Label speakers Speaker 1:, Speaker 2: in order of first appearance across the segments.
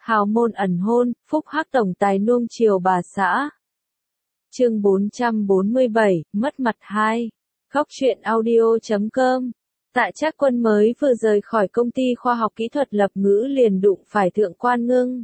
Speaker 1: Hào môn ẩn hôn, phúc hắc tổng tài nuông chiều bà xã. Chương 447, mất mặt 2. Góc truyện audio.com. Tạ Trác Quân mới vừa rời khỏi công ty khoa học kỹ thuật Lập Ngữ liền đụng phải Thượng Quan Ngưng.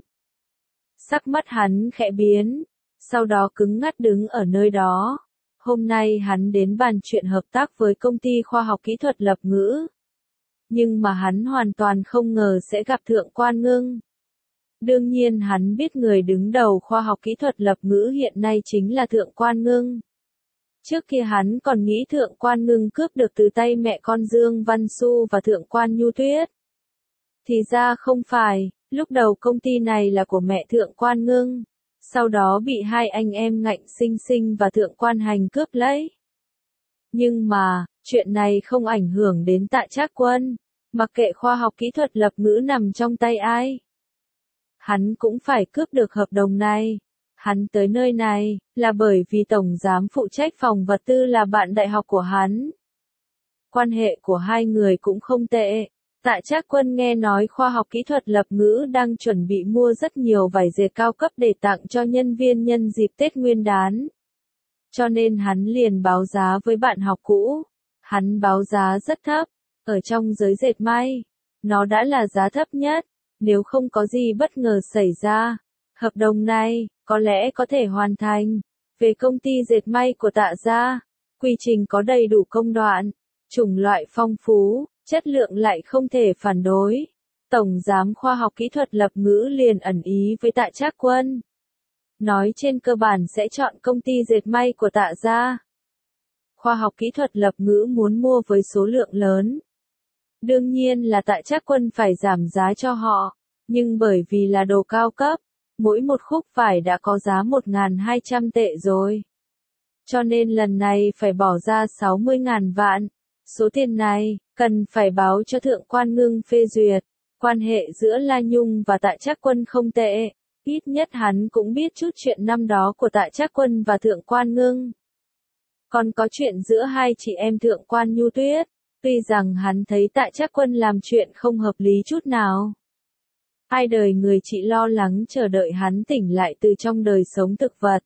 Speaker 1: Sắc mắt hắn khẽ biến, sau đó cứng ngắt đứng ở nơi đó. Hôm nay hắn đến bàn chuyện hợp tác với công ty khoa học kỹ thuật Lập Ngữ. Nhưng mà hắn hoàn toàn không ngờ sẽ gặp Thượng Quan Ngưng. Đương nhiên hắn biết người đứng đầu khoa học kỹ thuật Lập Ngữ hiện nay chính là Thượng Quan Ngưng. Trước kia hắn còn nghĩ Thượng Quan Ngưng cướp được từ tay mẹ con Dương Văn Xu và Thượng Quan Nhu Tuyết. Thì ra không phải, lúc đầu công ty này là của mẹ Thượng Quan Ngưng, sau đó bị hai anh em Ngạnh Sinh Sinh và Thượng Quan Hành cướp lấy. Nhưng mà, chuyện này không ảnh hưởng đến Tạ Trác Quân, mặc kệ khoa học kỹ thuật Lập Ngữ nằm trong tay ai. Hắn cũng phải cướp được hợp đồng này. Hắn tới nơi này, là bởi vì Tổng Giám phụ trách phòng vật tư là bạn đại học của hắn. Quan hệ của hai người cũng không tệ. Tạ Trác Quân nghe nói khoa học kỹ thuật Lập Ngữ đang chuẩn bị mua rất nhiều vải dệt cao cấp để tặng cho nhân viên nhân dịp Tết Nguyên đán. Cho nên hắn liền báo giá với bạn học cũ. Hắn báo giá rất thấp, ở trong giới dệt may. Nó đã là giá thấp nhất, nếu không có gì bất ngờ xảy ra. Hợp đồng này, có lẽ có thể hoàn thành. Về công ty dệt may của Tạ gia, quy trình có đầy đủ công đoạn, chủng loại phong phú, chất lượng lại không thể phản đối. Tổng Giám khoa học kỹ thuật Lập Ngữ liền ẩn ý với Tạ Trác Quân. Nói trên cơ bản sẽ chọn công ty dệt may của Tạ gia. Khoa học kỹ thuật Lập Ngữ muốn mua với số lượng lớn. Đương nhiên là Tạ Trác Quân phải giảm giá cho họ, nhưng bởi vì là đồ cao cấp, mỗi một khúc vải đã có giá 1.200 tệ rồi. Cho nên lần này phải bỏ ra 60.000 vạn. Số tiền này, cần phải báo cho Thượng Quan Ngưng phê duyệt. Quan hệ giữa La Nhung và Tạ Trác Quân không tệ. Ít nhất hắn cũng biết chút chuyện năm đó của Tạ Trác Quân và Thượng Quan Ngưng. Còn có chuyện giữa hai chị em Thượng Quan Nhu Tuyết. Tuy rằng hắn thấy Tạ Trác Quân làm chuyện không hợp lý chút nào. Hai đời người chị lo lắng chờ đợi hắn tỉnh lại từ trong đời sống thực vật.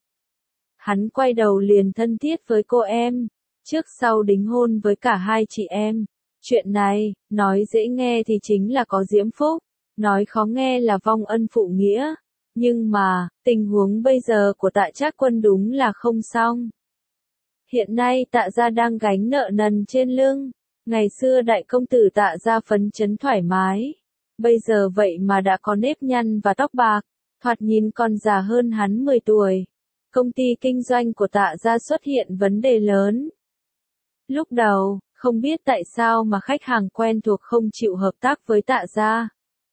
Speaker 1: Hắn quay đầu liền thân thiết với cô em, trước sau đính hôn với cả hai chị em. Chuyện này, nói dễ nghe thì chính là có diễm phúc, nói khó nghe là vong ân phụ nghĩa. Nhưng mà, tình huống bây giờ của Tạ Trác Quân đúng là không xong. Hiện nay Tạ gia đang gánh nợ nần trên lưng. Ngày xưa đại công tử Tạ gia phấn chấn thoải mái. Bây giờ vậy mà đã có nếp nhăn và tóc bạc, thoạt nhìn còn già hơn hắn 10 tuổi. Công ty kinh doanh của Tạ gia xuất hiện vấn đề lớn. Lúc đầu, không biết tại sao mà khách hàng quen thuộc không chịu hợp tác với Tạ gia.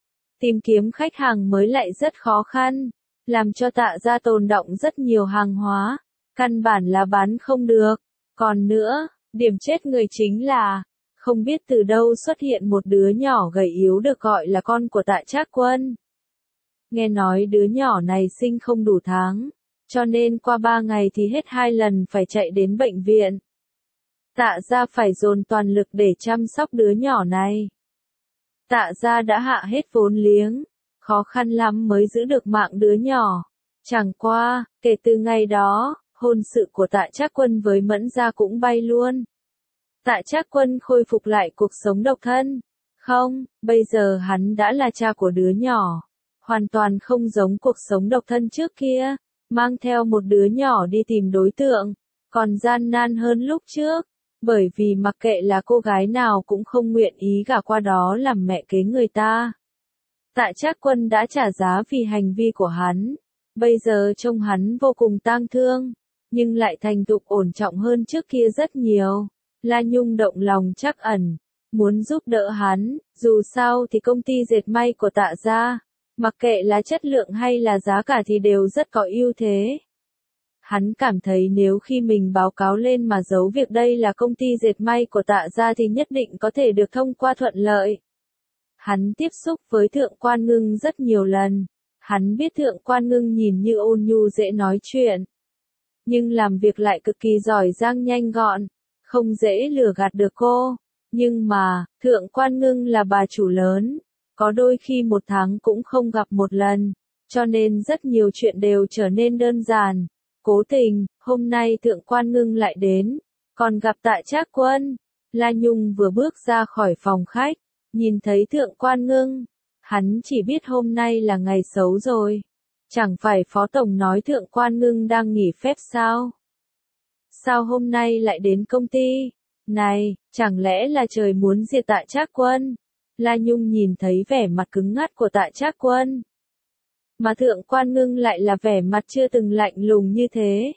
Speaker 1: Tìm kiếm khách hàng mới lại rất khó khăn, làm cho Tạ gia tồn đọng rất nhiều hàng hóa, căn bản là bán không được. Còn nữa, điểm chết người chính là không biết từ đâu xuất hiện một đứa nhỏ gầy yếu được gọi là con của Tạ Trác Quân. Nghe nói đứa nhỏ này sinh không đủ tháng, cho nên qua 3 ngày thì hết 2 lần phải chạy đến bệnh viện. Tạ gia phải dồn toàn lực để chăm sóc đứa nhỏ này. Tạ gia đã hạ hết vốn liếng, khó khăn lắm mới giữ được mạng đứa nhỏ. Chẳng qua, kể từ ngày đó, hôn sự của Tạ Trác Quân với Mẫn gia cũng bay luôn. Tạ Trác Quân khôi phục lại cuộc sống độc thân. Không, bây giờ hắn đã là cha của đứa nhỏ. Hoàn toàn không giống cuộc sống độc thân trước kia. Mang theo một đứa nhỏ đi tìm đối tượng. Còn gian nan hơn lúc trước. Bởi vì mặc kệ là cô gái nào cũng không nguyện ý gả qua đó làm mẹ kế người ta. Tạ Trác Quân đã trả giá vì hành vi của hắn. Bây giờ trông hắn vô cùng tang thương. Nhưng lại thành thục ổn trọng hơn trước kia rất nhiều. La Nhung động lòng trắc ẩn, muốn giúp đỡ hắn, dù sao thì công ty dệt may của Tạ gia, mặc kệ là chất lượng hay là giá cả thì đều rất có ưu thế. Hắn cảm thấy nếu khi mình báo cáo lên mà giấu việc đây là công ty dệt may của Tạ gia thì nhất định có thể được thông qua thuận lợi. Hắn tiếp xúc với Thượng Quan Ngưng rất nhiều lần, hắn biết Thượng Quan Ngưng nhìn như ôn nhu dễ nói chuyện, nhưng làm việc lại cực kỳ giỏi giang nhanh gọn. Không dễ lừa gạt được cô. Nhưng mà, Thượng Quan Ngưng là bà chủ lớn. có đôi khi một tháng cũng không gặp một lần, cho nên rất nhiều chuyện đều trở nên đơn giản. Cố tình, hôm nay Thượng Quan Ngưng lại đến, còn gặp Tạ Trác Quân. La Nhung vừa bước ra khỏi phòng khách, nhìn thấy Thượng Quan Ngưng, hắn chỉ biết hôm nay là ngày xấu rồi. Chẳng phải Phó Tổng nói Thượng Quan Ngưng đang nghỉ phép sao? Sao hôm nay lại đến công ty? Này, chẳng lẽ là trời muốn diệt Tạ Trác Quân? La Nhung nhìn thấy vẻ mặt cứng ngắt của Tạ Trác Quân. Mà Thượng Quan Ngưng lại là vẻ mặt chưa từng lạnh lùng như thế.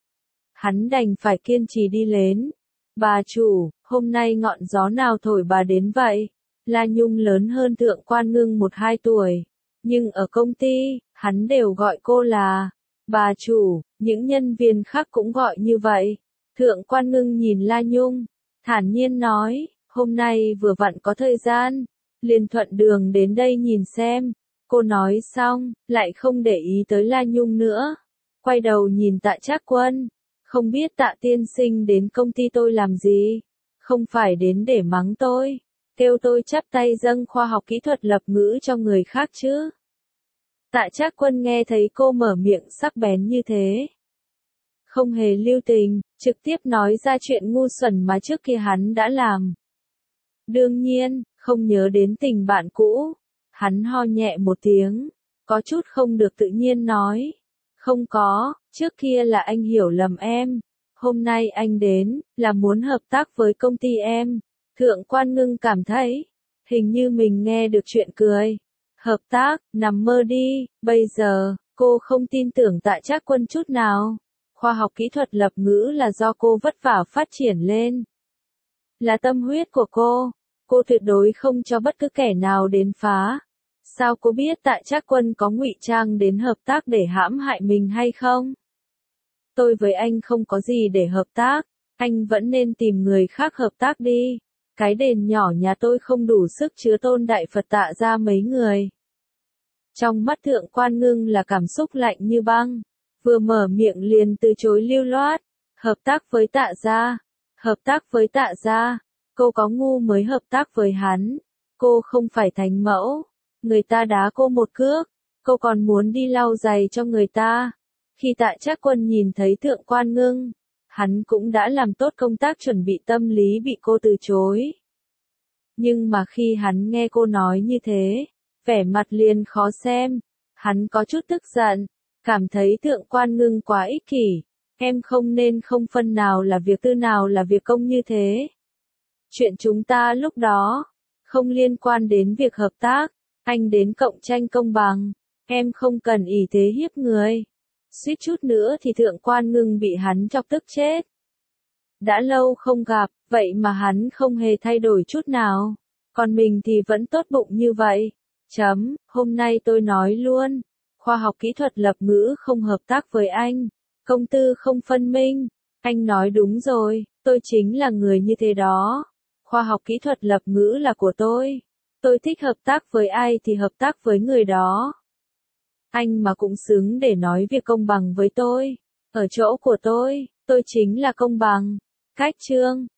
Speaker 1: Hắn đành phải kiên trì đi đến. Bà chủ, hôm nay ngọn gió nào thổi bà đến vậy? La Nhung lớn hơn Thượng Quan Ngưng 1-2 tuổi. Nhưng ở công ty, hắn đều gọi cô là bà chủ, những nhân viên khác cũng gọi như vậy. Thượng Quan Ngưng nhìn La Nhung, thản nhiên nói, hôm nay vừa vặn có thời gian, liền thuận đường đến đây nhìn xem. Cô nói xong, lại không để ý tới La Nhung nữa. Quay đầu nhìn Tạ Trác Quân, không biết Tạ tiên sinh đến công ty tôi làm gì? Không phải đến để mắng tôi, kêu tôi chắp tay dâng khoa học kỹ thuật lập ngữ cho người khác chứ? Tạ Trác Quân nghe thấy cô mở miệng sắc bén như thế, không hề lưu tình, trực tiếp nói ra chuyện ngu xuẩn mà trước kia hắn đã làm. Đương nhiên, không nhớ đến tình bạn cũ. Hắn ho nhẹ một tiếng, có chút không được tự nhiên nói. Không có, trước kia là anh hiểu lầm em. Hôm nay anh đến, là muốn hợp tác với công ty em. Thượng Quan Ngưng cảm thấy, hình như mình nghe được chuyện cười. Hợp tác, nằm mơ đi, bây giờ, cô không tin tưởng Tạ Trác Quân chút nào. Khoa học kỹ thuật lập ngữ là do cô vất vả phát triển lên. Là tâm huyết của cô tuyệt đối không cho bất cứ kẻ nào đến phá. Sao cô biết Tạ Trác Quân có ngụy trang đến hợp tác để hãm hại mình hay không? Tôi với anh không có gì để hợp tác, anh vẫn nên tìm người khác hợp tác đi. Cái đền nhỏ nhà tôi không đủ sức chứa Tôn Đại Phật Tạ ra mấy người. Trong mắt Thượng Quan Ngưng là cảm xúc lạnh như băng, vừa mở miệng liền từ chối lưu loát. Hợp tác với Tạ gia, hợp tác với Tạ gia, cô có ngu mới hợp tác với hắn, cô không phải thánh mẫu. Người ta đá cô một cước, cô còn muốn đi lau giày cho người ta. Khi Tạ Trác Quân nhìn thấy Thượng Quan Ngưng, hắn cũng đã làm tốt công tác chuẩn bị tâm lý bị cô từ chối. Nhưng mà khi hắn nghe cô nói như thế, vẻ mặt liền khó xem, hắn có chút tức giận, cảm thấy Thượng Quan Ngưng quá ích kỷ, em không nên không phân nào là việc tư nào là việc công như thế. Chuyện chúng ta lúc đó, không liên quan đến việc hợp tác. Anh đến cạnh tranh công bằng, em không cần ỷ thế hiếp người. Suýt chút nữa thì Thượng Quan Ngưng bị hắn chọc tức chết. Đã lâu không gặp, vậy mà hắn không hề thay đổi chút nào. Còn mình thì vẫn tốt bụng như vậy. Hôm nay tôi nói luôn, khoa học kỹ thuật lập ngữ không hợp tác với anh. Công tư không phân minh. Anh nói đúng rồi, tôi chính là người như thế đó. Khoa học kỹ thuật lập ngữ là của tôi. Tôi thích hợp tác với ai thì hợp tác với người đó. Anh mà cũng xứng để nói việc công bằng với tôi. Ở chỗ của tôi chính là công bằng. Cách chương